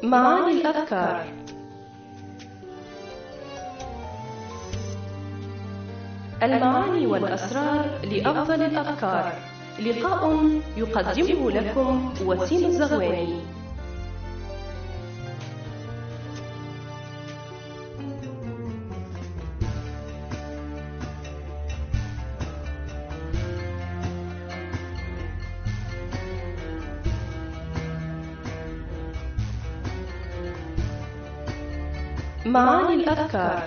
معاني الأفكار. المعاني والأسرار لأفضل الأفكار. لقاء يقدمه لكم وسيم الزغواني. معاني الأفكار.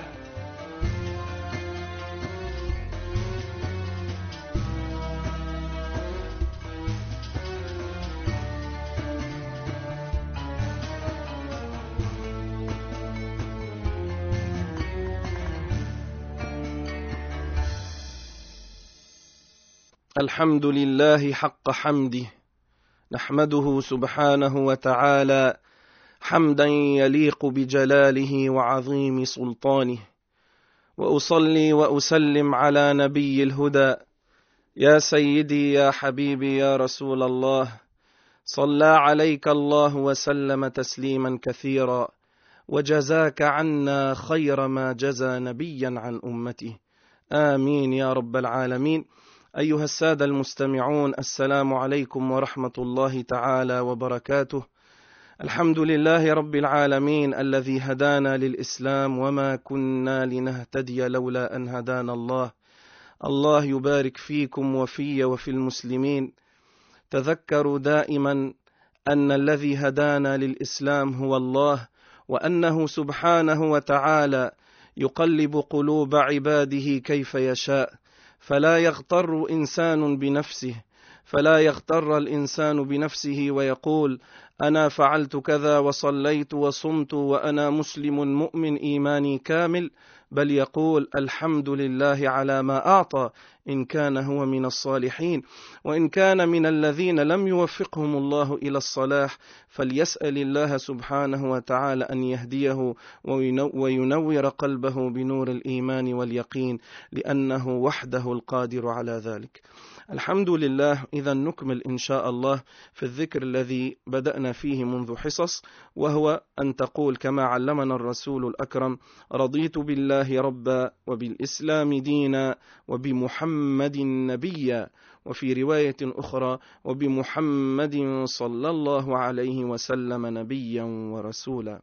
الحمد لله حق حمده، نحمده سبحانه وتعالى حمدا يليق بجلاله وعظيم سلطانه، وأصلي وأسلم على نبي الهدى. يا سيدي يا حبيبي يا رسول الله، صلى عليك الله وسلم تسليما كثيرا، وجزاك عنا خير ما جزى نبيا عن أمته. آمين يا رب العالمين. أيها السادة المستمعون، السلام عليكم ورحمة الله تعالى وبركاته. الحمد لله رب العالمين الذي هدانا للإسلام، وما كنا لنهتدي لولا أن هدانا الله. الله يبارك فيكم وفي وفي المسلمين. تذكروا دائما أن الذي هدانا للإسلام هو الله، وأنه سبحانه وتعالى يقلب قلوب عباده كيف يشاء، فلا يغتر الإنسان بنفسه ويقول أنا فعلت كذا وصليت وصمت وأنا مسلم مؤمن إيماني كامل، بل يقول الحمد لله على ما أعطى، إن كان هو من الصالحين. وإن كان من الذين لم يوفقهم الله إلى الصلاح فليسأل الله سبحانه وتعالى أن يهديه وينور قلبه بنور الإيمان واليقين، لأنه وحده القادر على ذلك. الحمد لله. إذا نكمل إن شاء الله في الذكر الذي بدأنا فيه منذ حصص، وهو أن تقول كما علمنا الرسول الأكرم: رضيت بالله ربا وبالإسلام دينا وبمحمد نبيا، وفي رواية أخرى وبمحمد صلى الله عليه وسلم نبيا ورسولا.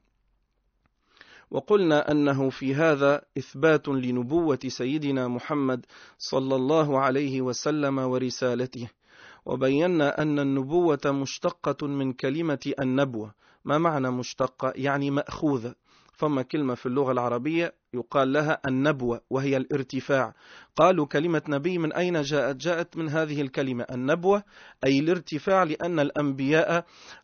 وقلنا أنه في هذا إثبات لنبوة سيدنا محمد صلى الله عليه وسلم ورسالته، وبينا أن النبوة مشتقة من كلمة النبوة. ما معنى مشتقة؟ يعني مأخوذة. فما كلمة في اللغة العربية يقال لها النبوة، وهي الارتفاع. قالوا كلمة نبي من أين جاءت؟ جاءت من هذه الكلمة النبوة، أي الارتفاع، لأن الأنبياء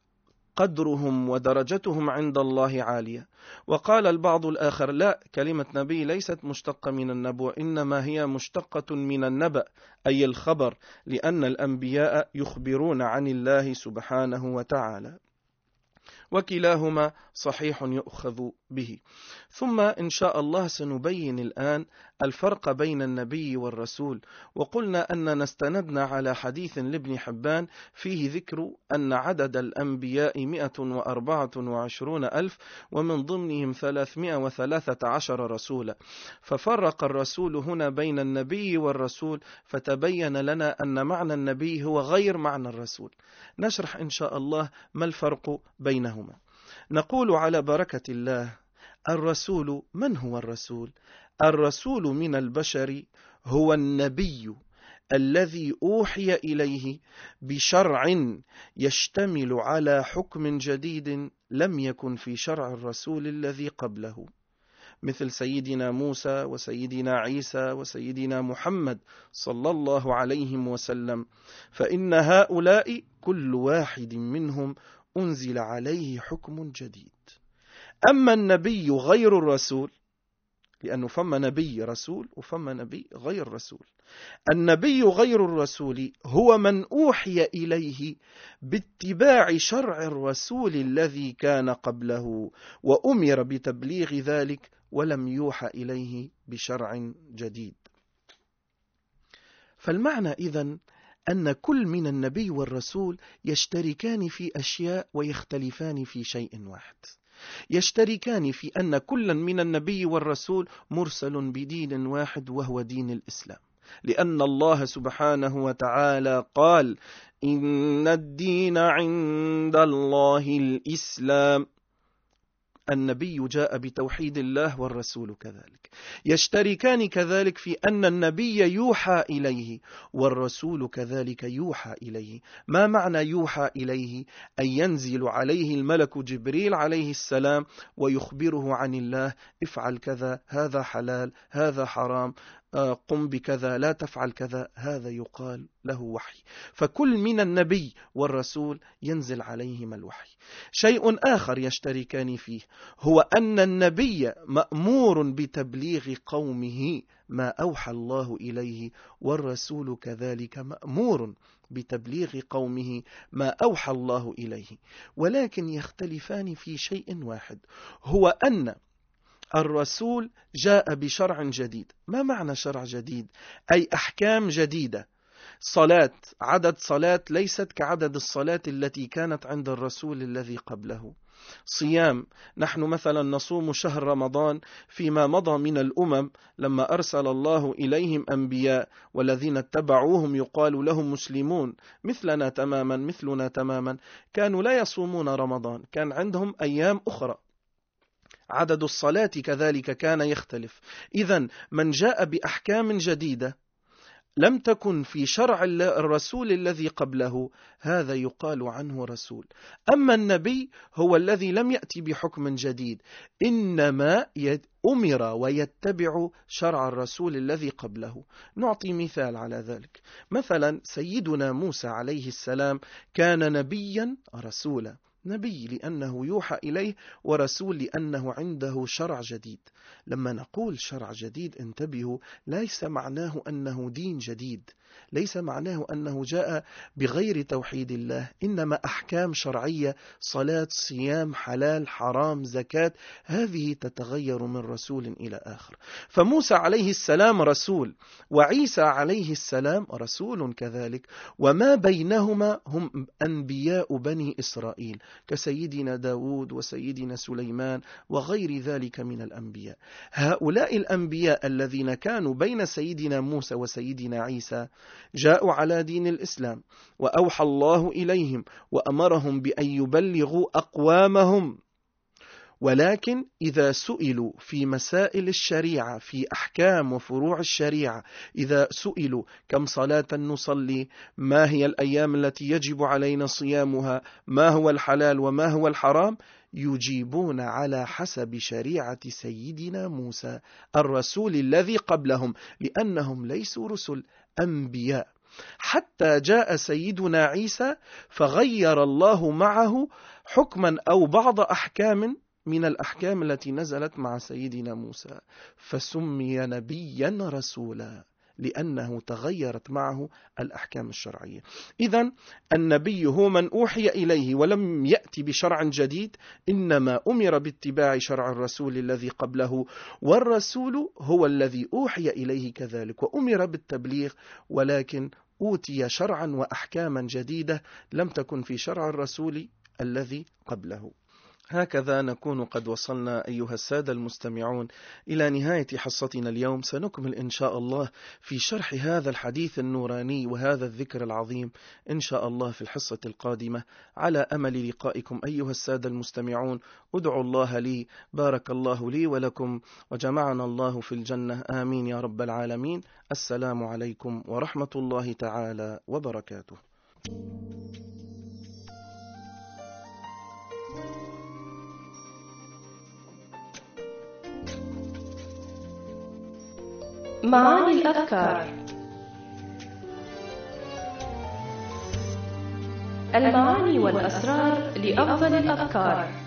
قدرهم ودرجتهم عند الله عالية. وقال البعض الآخر لا، كلمة نبي ليست مشتقة من النبوة، إنما هي مشتقة من النبأ، أي الخبر، لأن الأنبياء يخبرون عن الله سبحانه وتعالى، وكلاهما صحيح يؤخذ به. ثم إن شاء الله سنبين الآن الفرق بين النبي والرسول. وقلنا أننا استندنا على حديث لابن حبان فيه ذكر أن عدد الأنبياء 124,000، ومن ضمنهم 313 رسولا. ففرق الرسول هنا بين النبي والرسول، فتبين لنا أن معنى النبي هو غير معنى الرسول. نشرح إن شاء الله ما الفرق بينهما. نقول على بركة الله: الرسول، من هو الرسول؟ الرسول من البشر هو النبي الذي أوحي إليه بشرع يشتمل على حكم جديد لم يكن في شرع الرسول الذي قبله، مثل سيدنا موسى وسيدنا عيسى وسيدنا محمد صلى الله عليه وسلم، فإن هؤلاء كل واحد منهم أنزل عليه حكم جديد. أما النبي غير الرسول، لأنه فما نبي رسول وفما نبي غير رسول، النبي غير الرسول هو من أوحي إليه باتباع شرع الرسول الذي كان قبله، وأمر بتبليغ ذلك، ولم يوحى إليه بشرع جديد. فالمعنى إذن أن كل من النبي والرسول يشتركان في أشياء ويختلفان في شيء واحد. يشتركان في أن كل من النبي والرسول مرسل بدين واحد وهو دين الإسلام، لأن الله سبحانه وتعالى قال: إن الدين عند الله الإسلام. النبي جاء بتوحيد الله والرسول كذلك. يشتركان كذلك في أن النبي يوحى إليه والرسول كذلك يوحى إليه. ما معنى يوحى إليه؟ أن ينزل عليه الملك جبريل عليه السلام ويخبره عن الله: افعل كذا، هذا حلال، هذا حرام، قم بكذا، لا تفعل كذا. هذا يقال له وحي. فكل من النبي والرسول ينزل عليهما الوحي. شيء آخر يشتركان فيه هو أن النبي مأمور بتبليغ قومه ما أوحى الله إليه، والرسول كذلك مأمور بتبليغ قومه ما أوحى الله إليه، ولكن يختلفان في شيء واحد، هو أن الرسول جاء بشرع جديد. ما معنى شرع جديد؟ أي أحكام جديدة. صلاة، عدد صلاة ليست كعدد الصلاة التي كانت عند الرسول الذي قبله. صيام، نحن مثلا نصوم شهر رمضان فيما مضى من الأمم لما أرسل الله إليهم أنبياء، والذين اتبعوهم يقال لهم مسلمون مثلنا تماما، كانوا لا يصومون رمضان، كان عندهم أيام أخرى. عدد الصلاة كذلك كان يختلف. إذن من جاء بأحكام جديدة لم تكن في شرع الرسول الذي قبله، هذا يقال عنه رسول. أما النبي هو الذي لم يأتي بحكم جديد، إنما أمر ويتبع شرع الرسول الذي قبله. نعطي مثال على ذلك. مثلا سيدنا موسى عليه السلام كان نبيا رسولا. نبي لأنه يوحى إليه، ورسول لأنه عنده شرع جديد. لما نقول شرع جديد انتبهوا، ليس معناه أنه دين جديد، ليس معناه أنه جاء بغير توحيد الله، إنما أحكام شرعية، صلاة، صيام، حلال، حرام، زكاة، هذه تتغير من رسول إلى آخر. فموسى عليه السلام رسول، وعيسى عليه السلام رسول كذلك، وما بينهما هم أنبياء بني إسرائيل كسيدنا داود وسيدنا سليمان وغير ذلك من الأنبياء. هؤلاء الأنبياء الذين كانوا بين سيدنا موسى وسيدنا عيسى جاءوا على دين الإسلام، وأوحى الله إليهم وأمرهم بأن يبلغوا أقوامهم، ولكن إذا سئلوا في مسائل الشريعة، في أحكام وفروع الشريعة، إذا سئلوا كم صلاة نصلي، ما هي الأيام التي يجب علينا صيامها، ما هو الحلال وما هو الحرام، يجيبون على حسب شريعة سيدنا موسى الرسول الذي قبلهم، لأنهم ليسوا رسل، أنبياء. حتى جاء سيدنا عيسى فغير الله معه حكما أو بعض أحكام من الأحكام التي نزلت مع سيدنا موسى، فسمي نبيا رسولا لأنه تغيرت معه الأحكام الشرعية. إذن النبي هو من أوحي إليه ولم يأتي بشرع جديد، إنما أمر باتباع شرع الرسول الذي قبله، والرسول هو الذي أوحي إليه كذلك وأمر بالتبليغ، ولكن أوتي شرعا وأحكاما جديدة لم تكن في شرع الرسول الذي قبله. هكذا نكون قد وصلنا أيها السادة المستمعون إلى نهاية حصتنا اليوم. سنكمل إن شاء الله في شرح هذا الحديث النوراني وهذا الذكر العظيم إن شاء الله في الحصة القادمة، على أمل لقائكم أيها السادة المستمعون. أدعوا الله لي، بارك الله لي ولكم، وجمعنا الله في الجنة، آمين يا رب العالمين. السلام عليكم ورحمة الله تعالى وبركاته. معاني الأذكار. المعاني والأسرار لأفضل الأذكار.